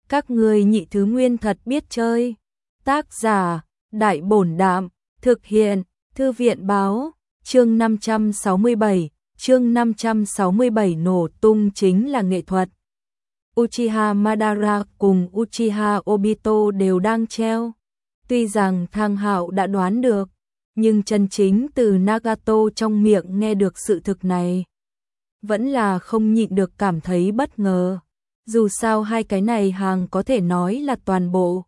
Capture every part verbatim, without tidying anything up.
Các ngươi nhị thứ nguyên thật biết chơi. Tác giả, Đại Bổn Đạm, thực hiện, Thư viện Báo, chương năm trăm sáu mươi bảy, chương năm trăm sáu mươi bảy nổ tung chính là nghệ thuật. Uchiha Madara cùng Uchiha Obito đều đang treo. Tuy rằng Thang Hạo đã đoán được, nhưng chân chính từ Nagato trong miệng nghe được sự thực này, vẫn là không nhịn được cảm thấy bất ngờ. Dù sao hai cái này hàng có thể nói là toàn bộ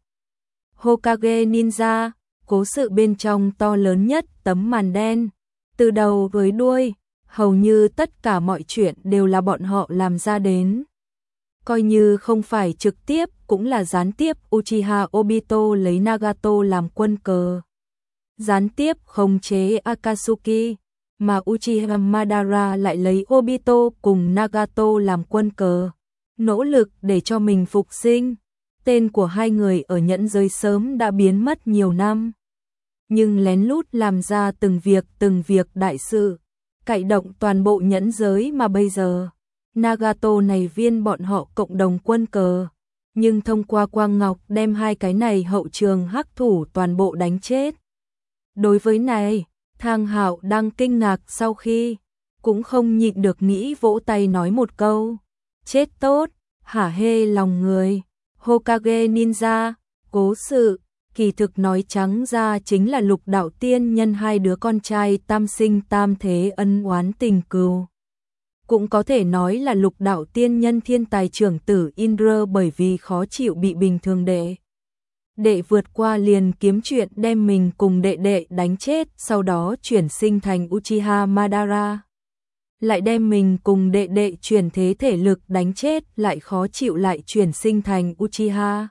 Hokage Ninja, cố sự bên trong to lớn nhất tấm màn đen. Từ đầu với đuôi, hầu như tất cả mọi chuyện đều là bọn họ làm ra đến. Coi như không phải trực tiếp cũng là gián tiếp, Uchiha Obito lấy Nagato làm quân cờ. Gián tiếp khống chế Akatsuki, mà Uchiha Madara lại lấy Obito cùng Nagato làm quân cờ. Nỗ lực để cho mình phục sinh. Tên của hai người ở nhẫn giới sớm đã biến mất nhiều năm, nhưng lén lút làm ra từng việc từng việc đại sự, cải động toàn bộ nhẫn giới, mà bây giờ Nagato này viên bọn họ cộng đồng quân cờ, nhưng thông qua Quang Ngọc đem hai cái này hậu trường hắc thủ toàn bộ đánh chết. Đối với này, Thang Hạo đang kinh ngạc sau khi, cũng không nhịn được nghĩ vỗ tay nói một câu. Chết tốt, hả hê lòng người. Hokage Ninja, cố sự, kỳ thực nói trắng ra chính là Lục Đạo Tiên Nhân hai đứa con trai tam sinh tam thế ân oán tình cừu. Cũng có thể nói là Lục Đạo Tiên Nhân thiên tài trưởng tử Indra bởi vì khó chịu bị bình thường đệ đệ vượt qua liền kiếm chuyện đem mình cùng đệ đệ đánh chết, sau đó chuyển sinh thành Uchiha Madara. Lại đem mình cùng đệ đệ chuyển thế thể lực đánh chết, lại khó chịu lại chuyển sinh thành Uchiha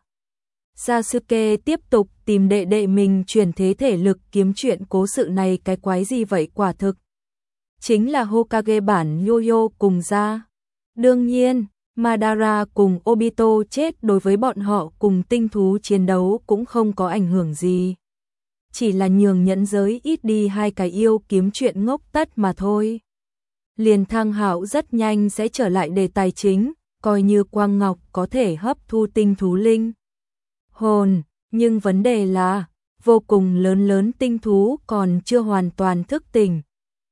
Sasuke, tiếp tục tìm đệ đệ mình chuyển thế thể lực kiếm chuyện. Cố sự này cái quái gì vậy, quả thực chính là Hokage bản Yo-Yo cùng ra. Đương nhiên, Madara cùng Obito chết đối với bọn họ cùng tinh thú chiến đấu cũng không có ảnh hưởng gì. Chỉ là nhường nhẫn giới ít đi hai cái yêu kiếm chuyện ngốc tất mà thôi. Liền Thang Hạo rất nhanh sẽ trở lại đề tài chính, coi như Quang Ngọc có thể hấp thu tinh thú linh hồn, nhưng vấn đề là vô cùng lớn lớn tinh thú còn chưa hoàn toàn thức tỉnh.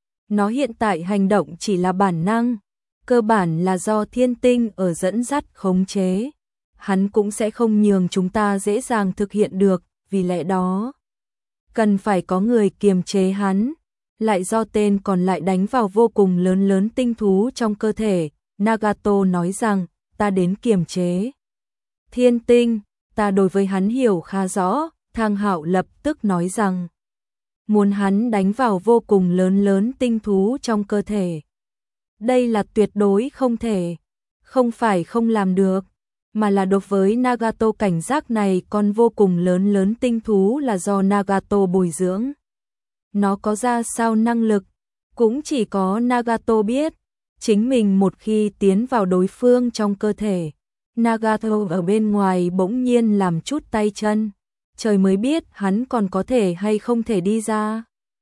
Nó hiện tại hành động chỉ là bản năng, cơ bản là do thiên tinh ở dẫn dắt khống chế. Hắn cũng sẽ không nhường chúng ta dễ dàng thực hiện được, vì lẽ đó cần phải có người kiềm chế hắn. Lại do tên còn lại đánh vào vô cùng lớn lớn tinh thú trong cơ thể. Nagato nói rằng, ta đến kiềm chế thiên tinh, ta đối với hắn hiểu khá rõ. Thang Hạo lập tức nói rằng, muốn hắn đánh vào vô cùng lớn lớn tinh thú trong cơ thể. Đây là tuyệt đối không thể, không phải không làm được, mà là đối với Nagato cảnh giác này con vô cùng lớn lớn tinh thú là do Nagato bồi dưỡng. Nó có ra sao năng lực, cũng chỉ có Nagato biết. Chính mình một khi tiến vào đối phương trong cơ thể, Nagato ở bên ngoài bỗng nhiên làm chút tay chân, trời mới biết hắn còn có thể hay không thể đi ra.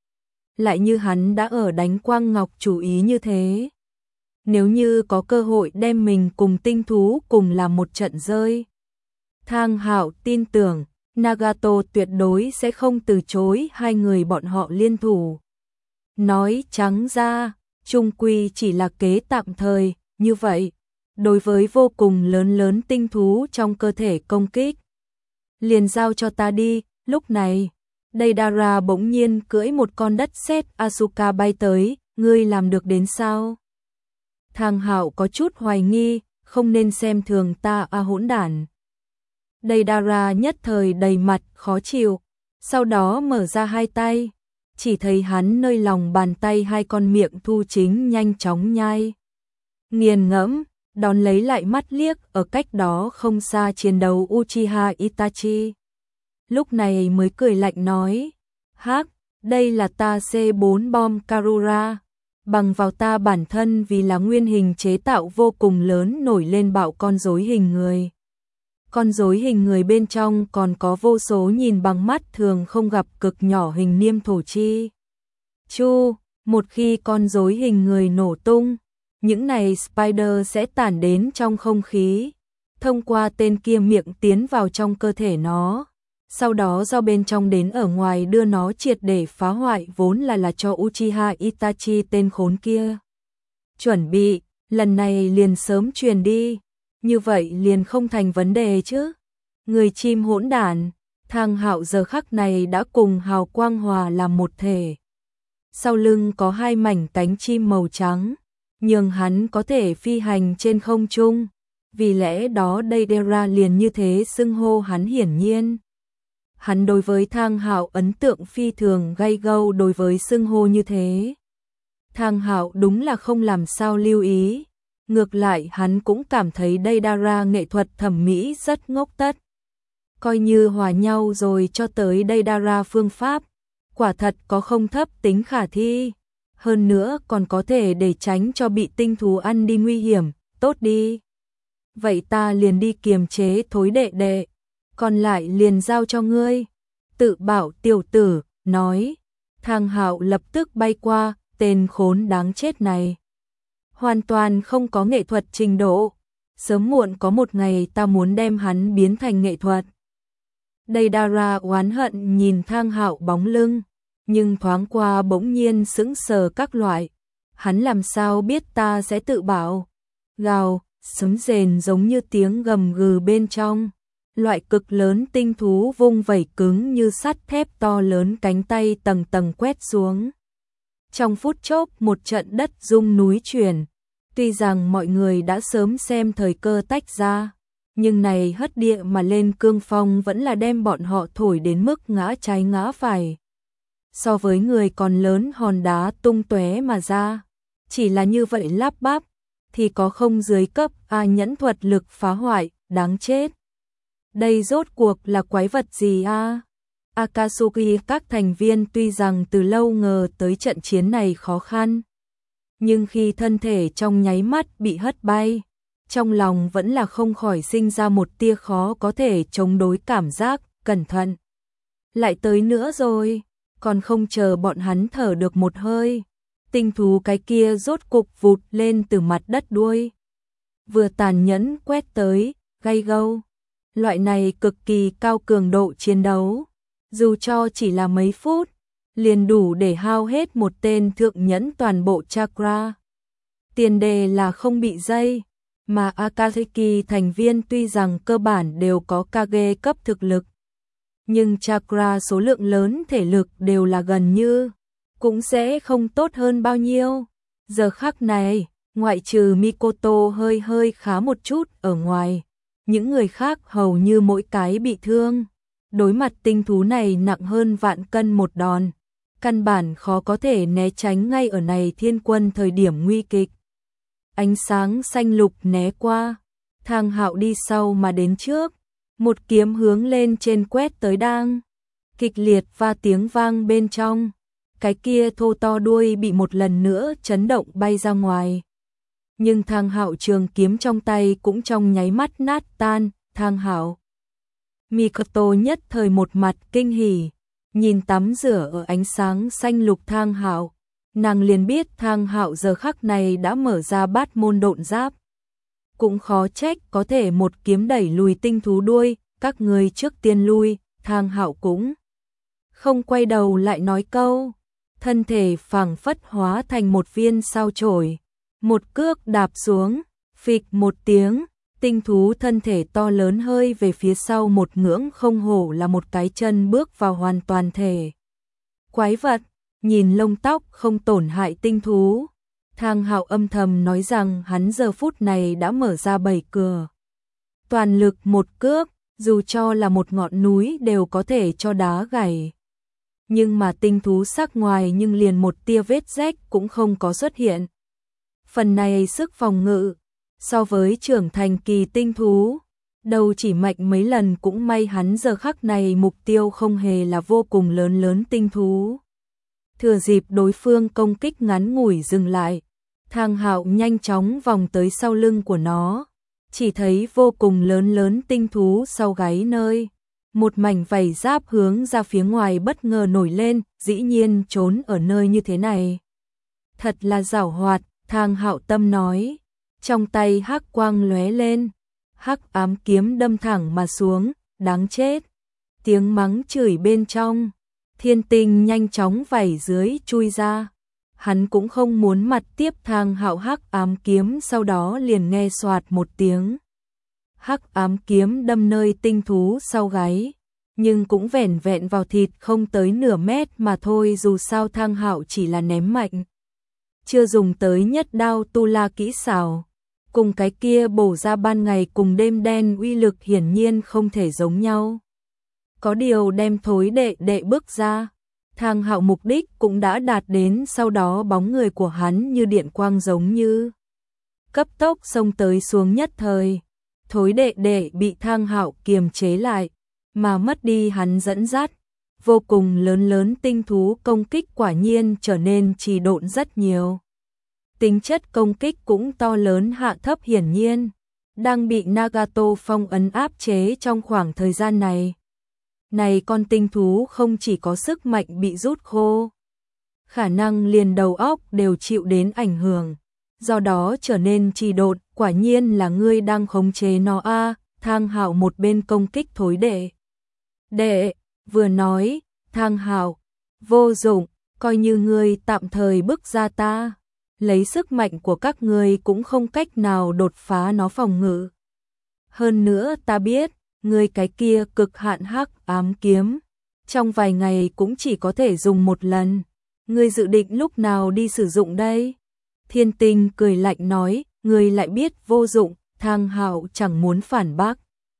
Lại như hắn đã ở đánh Quang Ngọc chủ ý như thế. Nếu như có cơ hội đem mình cùng tinh thú cùng làm một trận rơi, Thang Hạo tin tưởng Nagato tuyệt đối sẽ không từ chối hai người bọn họ liên thủ. Nói trắng ra, chung quy chỉ là kế tạm thời, như vậy, đối với vô cùng lớn lớn tinh thú trong cơ thể công kích, liền giao cho ta đi. Lúc này, Deidara bỗng nhiên cưỡi một con đất sét Asuka bay tới, ngươi làm được đến sao? Thang Hạo có chút hoài nghi, không nên xem thường ta a hỗn đản. Deidara nhất thời đầy mặt khó chịu, sau đó mở ra hai tay, chỉ thấy hắn nơi lòng bàn tay hai con miệng thu chính nhanh chóng nhai nghiền ngẫm, đón lấy lại mắt liếc ở cách đó không xa chiến đấu Uchiha Itachi. Lúc này mới cười lạnh nói, hắc, đây là ta xê bốn bom Karura, bằng vào ta bản thân vì là nguyên hình chế tạo vô cùng lớn nổi lên bạo con rối hình người. Con rối hình người bên trong còn có vô số nhìn bằng mắt thường không gặp cực nhỏ hình niêm thổ chi chu. Một khi con rối hình người nổ tung, những này spider sẽ tản đến trong không khí, thông qua tên kia miệng tiến vào trong cơ thể nó, sau đó do bên trong đến ở ngoài đưa nó triệt để phá hoại vốn là là cho Uchiha Itachi tên khốn kia. Chuẩn bị, lần này liền sớm truyền đi, như vậy liền không thành vấn đề chứ. Người chim hỗn đản, Thang Hạo giờ khắc này đã cùng hào quang hòa làm một thể. Sau lưng có hai mảnh cánh chim màu trắng, nhưng hắn có thể phi hành trên không trung, vì lẽ đó Deidara liền như thế xưng hô hắn hiển nhiên. Hắn đối với Thang Hạo ấn tượng phi thường gay gâu đối với xưng hô như thế. Thang Hạo đúng là không làm sao lưu ý, ngược lại hắn cũng cảm thấy Deidara nghệ thuật thẩm mỹ rất ngốc tất. Coi như hòa nhau rồi cho tới Deidara phương pháp, quả thật có không thấp tính khả thi, hơn nữa còn có thể để tránh cho bị tinh thú ăn đi nguy hiểm, tốt đi. Vậy ta liền đi kiềm chế thối đệ đệ, còn lại liền giao cho ngươi. Tự bảo tiểu tử, nói. Thang Hạo lập tức bay qua, tên khốn đáng chết này. Hoàn toàn không có nghệ thuật trình độ, sớm muộn có một ngày ta muốn đem hắn biến thành nghệ thuật. Deidara oán hận nhìn Thang Hạo bóng lưng, nhưng thoáng qua bỗng nhiên sững sờ các loại. Hắn làm sao biết ta sẽ tự bảo. Gào, sấm rền giống như tiếng gầm gừ bên trong. Loại cực lớn tinh thú vung vẩy cứng như sắt thép to lớn cánh tay tầng tầng quét xuống. Trong phút chốc một trận đất rung núi chuyển. Tuy rằng mọi người đã sớm xem thời cơ tách ra, nhưng này hất địa mà lên cương phong vẫn là đem bọn họ thổi đến mức ngã trái ngã phải. So với người còn lớn hòn đá tung tóe mà ra, chỉ là như vậy lắp bắp, thì có không dưới cấp A nhẫn thuật lực phá hoại, đáng chết. Đây rốt cuộc là quái vật gì a? Akatsuki các thành viên tuy rằng từ lâu ngờ tới trận chiến này khó khăn, nhưng khi thân thể trong nháy mắt bị hất bay, trong lòng vẫn là không khỏi sinh ra một tia khó có thể chống đối cảm giác, cẩn thận. Lại tới nữa rồi, còn không chờ bọn hắn thở được một hơi, tinh thú cái kia rốt cục vụt lên từ mặt đất đuôi. Vừa tàn nhẫn quét tới, gay gâu. Loại này cực kỳ cao cường độ chiến đấu, dù cho chỉ là mấy phút, liền đủ để hao hết một tên thượng nhẫn toàn bộ chakra. Tiền đề là không bị dây, mà Akatsuki thành viên tuy rằng cơ bản đều có Kage cấp thực lực, nhưng chakra số lượng lớn thể lực đều là gần như, cũng sẽ không tốt hơn bao nhiêu. Giờ khắc này, ngoại trừ Mikoto hơi hơi khá một chút ở ngoài, những người khác hầu như mỗi cái bị thương. Đối mặt tinh thú này nặng hơn vạn cân một đòn, căn bản khó có thể né tránh ngay ở này thiên quân thời điểm nguy kịch. Ánh sáng xanh lục né qua, Thang Hạo đi sau mà đến trước, một kiếm hướng lên trên quét tới đang. Kịch liệt va tiếng vang bên trong, cái kia thô to đuôi bị một lần nữa chấn động bay ra ngoài. Nhưng Thang Hạo trường kiếm trong tay cũng trong nháy mắt nát tan. Thang Hạo, Mikoto nhất thời một mặt kinh hỉ, nhìn tắm rửa ở ánh sáng xanh lục Thang Hạo, nàng liền biết Thang Hạo giờ khắc này đã mở ra bát môn độn giáp. Cũng khó trách có thể một kiếm đẩy lùi tinh thú đuôi, các người trước tiên lui. Thang Hạo cũng không quay đầu lại nói câu, thân thể phảng phất hóa thành một viên sao chổi, một cước đạp xuống, phịch một tiếng, tinh thú thân thể to lớn hơi về phía sau một ngưỡng, không hổ là một cái chân bước vào hoàn toàn thể. Quái vật, nhìn lông tóc không tổn hại tinh thú, Thang Hạo âm thầm nói rằng hắn giờ phút này đã mở ra bảy cửa. Toàn lực một cước, dù cho là một ngọn núi đều có thể cho đá gãy. Nhưng mà tinh thú sắc ngoài nhưng liền một tia vết rách cũng không có xuất hiện. Phần này sức phòng ngự, so với trưởng thành kỳ tinh thú, đầu chỉ mạnh mấy lần cũng may hắn giờ khắc này mục tiêu không hề là vô cùng lớn lớn tinh thú. Thừa dịp đối phương công kích ngắn ngủi dừng lại, Thang Hạo nhanh chóng vòng tới sau lưng của nó, chỉ thấy vô cùng lớn lớn tinh thú sau gáy nơi. Một mảnh vảy giáp hướng ra phía ngoài bất ngờ nổi lên, dĩ nhiên trốn ở nơi như thế này. Thật là giảo hoạt, Thang Hạo tâm nói, trong tay hắc quang lóe lên, Hắc ám kiếm đâm thẳng mà xuống, đáng chết. Tiếng mắng chửi bên trong, Thiên Tinh nhanh chóng vảy dưới chui ra. Hắn cũng không muốn mặt tiếp Thang Hạo hắc ám kiếm, sau đó liền nghe xoạt một tiếng. Hắc ám kiếm đâm nơi tinh thú sau gáy, nhưng cũng vẻn vẹn vào thịt không tới nửa mét mà thôi, dù sao Thang Hạo chỉ là ném mạnh. Chưa dùng tới nhất đao tu la kỹ xảo, cùng cái kia bổ ra ban ngày cùng đêm đen uy lực hiển nhiên không thể giống nhau. Có điều đem thối đệ đệ bước ra, Thang Hạo mục đích cũng đã đạt đến, sau đó bóng người của hắn như điện quang giống như cấp tốc xông tới xuống nhất thời. Thối đệ đệ bị Thang Hạo kiềm chế lại, mà mất đi hắn dẫn dắt, vô cùng lớn lớn tinh thú công kích quả nhiên trở nên trì độn rất nhiều. Tính chất công kích cũng to lớn hạ thấp, hiển nhiên đang bị Nagato phong ấn áp chế trong khoảng thời gian này. Này con tinh thú không chỉ có sức mạnh bị rút khô, khả năng liền đầu óc đều chịu đến ảnh hưởng, do đó trở nên trì độn. Quả nhiên là ngươi đang khống chế nó a. À, Thang Hạo một bên công kích thối đệ đệ, vừa nói, Thang Hạo, vô dụng, coi như ngươi tạm thời bức ra ta, lấy sức mạnh của các ngươi cũng không cách nào đột phá nó phòng ngự. Hơn nữa ta biết, ngươi cái kia cực hạn hắc ám kiếm, trong vài ngày cũng chỉ có thể dùng một lần, ngươi dự định lúc nào đi sử dụng đây? Thiên Tinh cười lạnh nói, ngươi lại biết vô dụng. Thang Hạo chẳng muốn phản bác.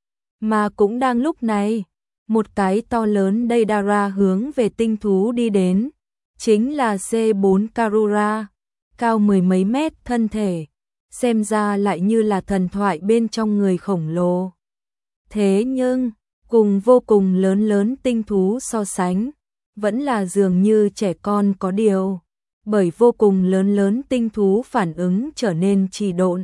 Mà cũng đang lúc này, một cái to lớn Deidara hướng về tinh thú đi đến, chính là C bốn Karura, cao mười mấy mét thân thể, xem ra lại như là thần thoại bên trong người khổng lồ. Thế nhưng, cùng vô cùng lớn lớn tinh thú so sánh, vẫn là dường như trẻ con, có điều, bởi vô cùng lớn lớn tinh thú phản ứng trở nên trì độn.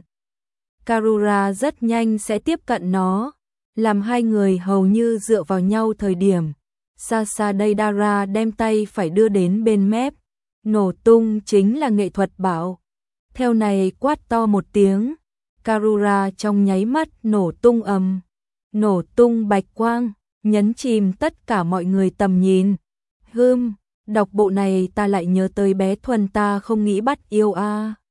Karura rất nhanh sẽ tiếp cận nó, làm hai người hầu như dựa vào nhau thời điểm. Xa xa Deidara đem tay phải đưa đến bên mép, nổ tung chính là nghệ thuật bảo. Theo này quát to một tiếng, Karura trong nháy mắt nổ tung ầm, nổ tung bạch quang, nhấn chìm tất cả mọi người tầm nhìn. Hừm, đọc bộ này ta lại nhớ tới bé Thuần, ta không nghĩ bắt yêu a. À.